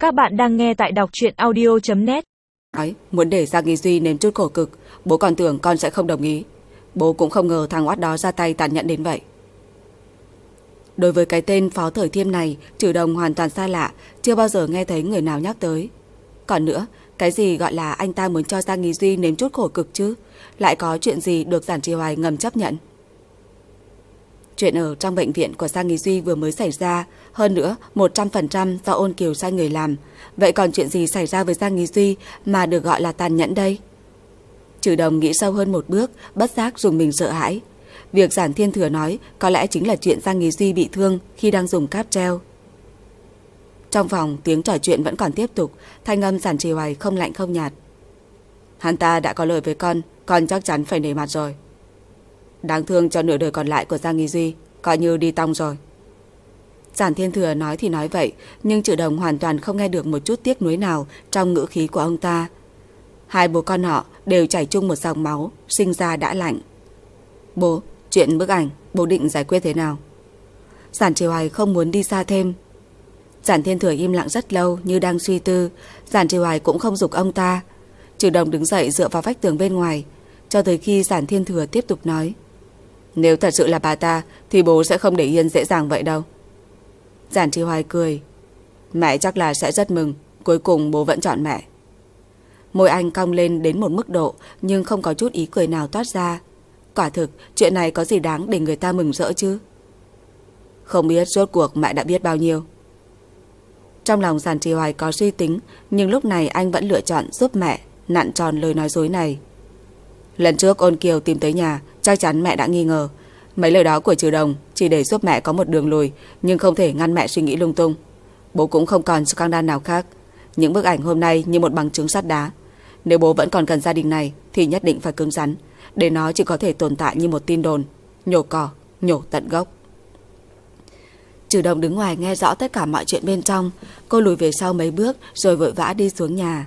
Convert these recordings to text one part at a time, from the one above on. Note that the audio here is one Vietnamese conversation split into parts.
Các bạn đang nghe tại đọc truyện audio.net. Nói muốn để Giang Nghi Duy nếm chút khổ cực, bố còn tưởng con sẽ không đồng ý. Bố cũng không ngờ thằng oát đó ra tay tàn nhẫn đến vậy. Đối với cái tên Phó Thời Thiêm này, Trừ Đồng hoàn toàn xa lạ, chưa bao giờ nghe thấy người nào nhắc tới. Còn nữa, cái gì gọi là anh ta muốn cho Giang Nghi Duy nếm chút khổ cực chứ? Lại có chuyện gì được Giản Trì Hoài ngầm chấp nhận? Chuyện ở trong bệnh viện của Giang Nghi Duy vừa mới xảy ra, hơn nữa 100% do Ôn Kiều sai người làm. Vậy còn chuyện gì xảy ra với Giang Nghi Duy mà được gọi là tàn nhẫn đây? Trừ Đồng nghĩ sâu hơn một bước, bất giác dùng mình sợ hãi. Việc Giản Thiên Thừa nói có lẽ chính là chuyện Giang Nghi Duy bị thương khi đang dùng cáp treo. Trong phòng tiếng trò chuyện vẫn còn tiếp tục, thanh âm Giản Trì Hoài không lạnh không nhạt. Hắn ta đã có lời với con chắc chắn phải nể mặt rồi. Đáng thương cho nửa đời còn lại của Giang Nghi Duy, coi như đi tong rồi. Giản Thiên Thừa nói thì nói vậy, nhưng Trừ Đồng hoàn toàn không nghe được một chút tiếc nuối nào trong ngữ khí của ông ta. Hai bố con họ đều chảy chung một dòng máu, sinh ra đã lạnh. Bố, chuyện bức ảnh, bố định giải quyết thế nào? Giản Trì Hoài không muốn đi xa thêm. Giản Thiên Thừa im lặng rất lâu như đang suy tư. Giản Trì Hoài cũng không giục ông ta. Trừ Đồng đứng dậy dựa vào vách tường bên ngoài, cho tới khi Giản Thiên Thừa tiếp tục nói. Nếu thật sự là bà ta thì bố sẽ không để yên dễ dàng vậy đâu. Giản Trì Hoài cười. Mẹ chắc là sẽ rất mừng, cuối cùng bố vẫn chọn mẹ. Môi anh cong lên đến một mức độ, nhưng không có chút ý cười nào toát ra. Quả thực chuyện này có gì đáng để người ta mừng rỡ chứ? Không biết rốt cuộc mẹ đã biết bao nhiêu. Trong lòng Giản Trì Hoài có suy tính, nhưng lúc này anh vẫn lựa chọn giúp mẹ nặn tròn lời nói dối này. Lần trước Ôn Kiều tìm tới nhà, chắc chắn mẹ đã nghi ngờ. Mấy lời đó của Trừ Đồng chỉ để giúp mẹ có một đường lùi, nhưng không thể ngăn mẹ suy nghĩ lung tung. Bố cũng không còn scandal nào khác. Những bức ảnh hôm nay như một bằng chứng sắt đá. Nếu bố vẫn còn cần gia đình này thì nhất định phải cứng rắn, để nó chỉ có thể tồn tại như một tin đồn, nhổ cỏ, nhổ tận gốc. Trừ Đồng đứng ngoài nghe rõ tất cả mọi chuyện bên trong. Cô lùi về sau mấy bước rồi vội vã đi xuống nhà.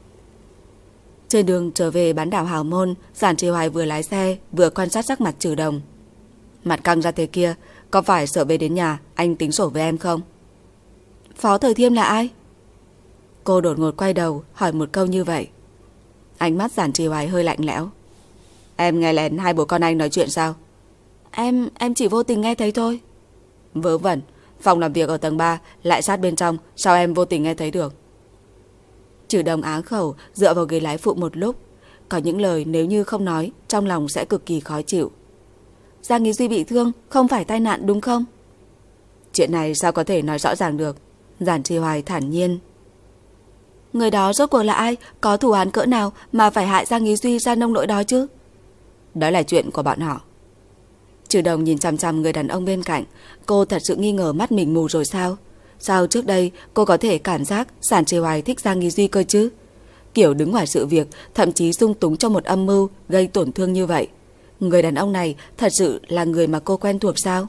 Trên đường trở về bán đảo Hào Môn, Giản Trì Hoài vừa lái xe vừa quan sát sắc mặt Trừ Đồng. Mặt căng ra thế kia, có phải sợ về đến nhà anh tính sổ với em không? Phó Thời Thiêm là ai? Cô đột ngột quay đầu hỏi một câu như vậy. Ánh mắt Giản Trì Hoài hơi lạnh lẽo. Em nghe lén hai bố con anh nói chuyện sao? Em chỉ vô tình nghe thấy thôi. Vớ vẩn, phòng làm việc ở tầng 3 lại sát bên trong, sao em vô tình nghe thấy được? Trừ Đồng áng khẩu dựa vào ghế lái phụ một lúc. Có những lời nếu như không nói, trong lòng sẽ cực kỳ khó chịu. Giang Nghi Duy bị thương, không phải tai nạn đúng không? Chuyện này sao có thể nói rõ ràng được? Giản Trì Hoài thản nhiên. Người đó rốt cuộc là ai? Có thù oán cỡ nào mà phải hại Giang Nghi Duy ra nông nỗi đó chứ? Đó là chuyện của bọn họ. Trừ Đồng nhìn chằm chằm người đàn ông bên cạnh. Cô thật sự nghi ngờ mắt mình mù rồi sao? Sao trước đây cô có thể cảm giác Giản Trì Hoài thích Giang Nghi Duy cơ chứ? Kiểu đứng ngoài sự việc, thậm chí dung túng cho một âm mưu gây tổn thương như vậy. Người đàn ông này thật sự là người mà cô quen thuộc sao?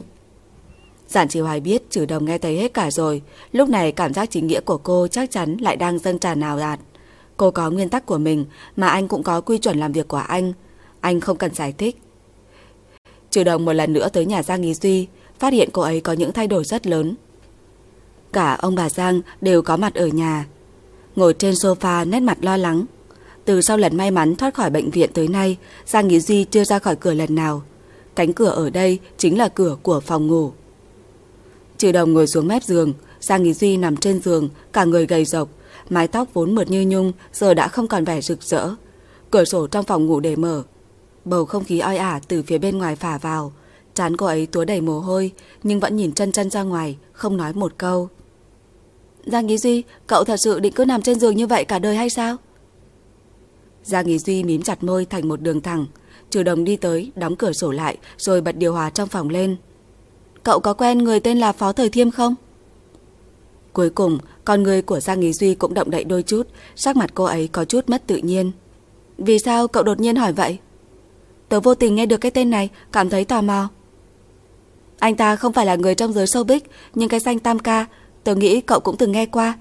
Giản Trì Hoài biết Trừ Đồng nghe thấy hết cả rồi. Lúc này cảm giác chính nghĩa của cô chắc chắn lại đang dâng tràn ào ạt. Cô có nguyên tắc của mình, mà anh cũng có quy chuẩn làm việc của anh. Anh không cần giải thích. Trừ Đồng một lần nữa tới nhà Giang Nghi Duy, phát hiện cô ấy có những thay đổi rất lớn. Cả ông bà Giang đều có mặt ở nhà. Ngồi trên sofa nét mặt lo lắng. Từ sau lần may mắn thoát khỏi bệnh viện tới nay, Giang Nghi Duy chưa ra khỏi cửa lần nào. Cánh cửa ở đây chính là cửa của phòng ngủ. Trừ Đồng ngồi xuống mép giường, Giang Nghi Duy nằm trên giường, cả người gầy rộc, mái tóc vốn mượt như nhung giờ đã không còn vẻ rực rỡ. Cửa sổ trong phòng ngủ để mở. Bầu không khí oi ả từ phía bên ngoài phả vào. Trán cô ấy túa đầy mồ hôi, nhưng vẫn nhìn chân chân ra ngoài, không nói một câu. Giang Nghi Duy, cậu thật sự định cứ nằm trên giường như vậy cả đời hay sao? Giang Nghi Duy mím chặt môi thành một đường thẳng. Trừ Đồng đi tới, đóng cửa sổ lại, rồi bật điều hòa trong phòng lên. Cậu có quen người tên là Phó Thời Thiêm không? Cuối cùng, con người của Giang Nghi Duy cũng động đậy đôi chút, sắc mặt cô ấy có chút mất tự nhiên. Vì sao cậu đột nhiên hỏi vậy? Tớ vô tình nghe được cái tên này, cảm thấy tò mò. Anh ta không phải là người trong giới showbiz, nhưng cái danh Tam Ca, tớ nghĩ cậu cũng từng nghe qua.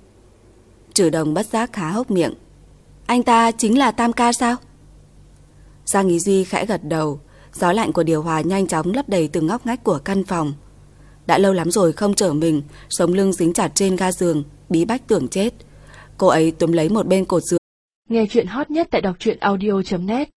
Trừ Đồng bất giác há hốc miệng. Anh ta chính là Tam Ca sao? Giang Nghi Duy khẽ gật đầu. Gió lạnh của điều hòa nhanh chóng lấp đầy từng ngóc ngách của căn phòng. Đã lâu lắm rồi không trở mình, sống lưng dính chặt trên ga giường, bí bách tưởng chết. Cô ấy túm lấy một bên cột giường. Nghe chuyện hot nhất tại đọc truyện audio.net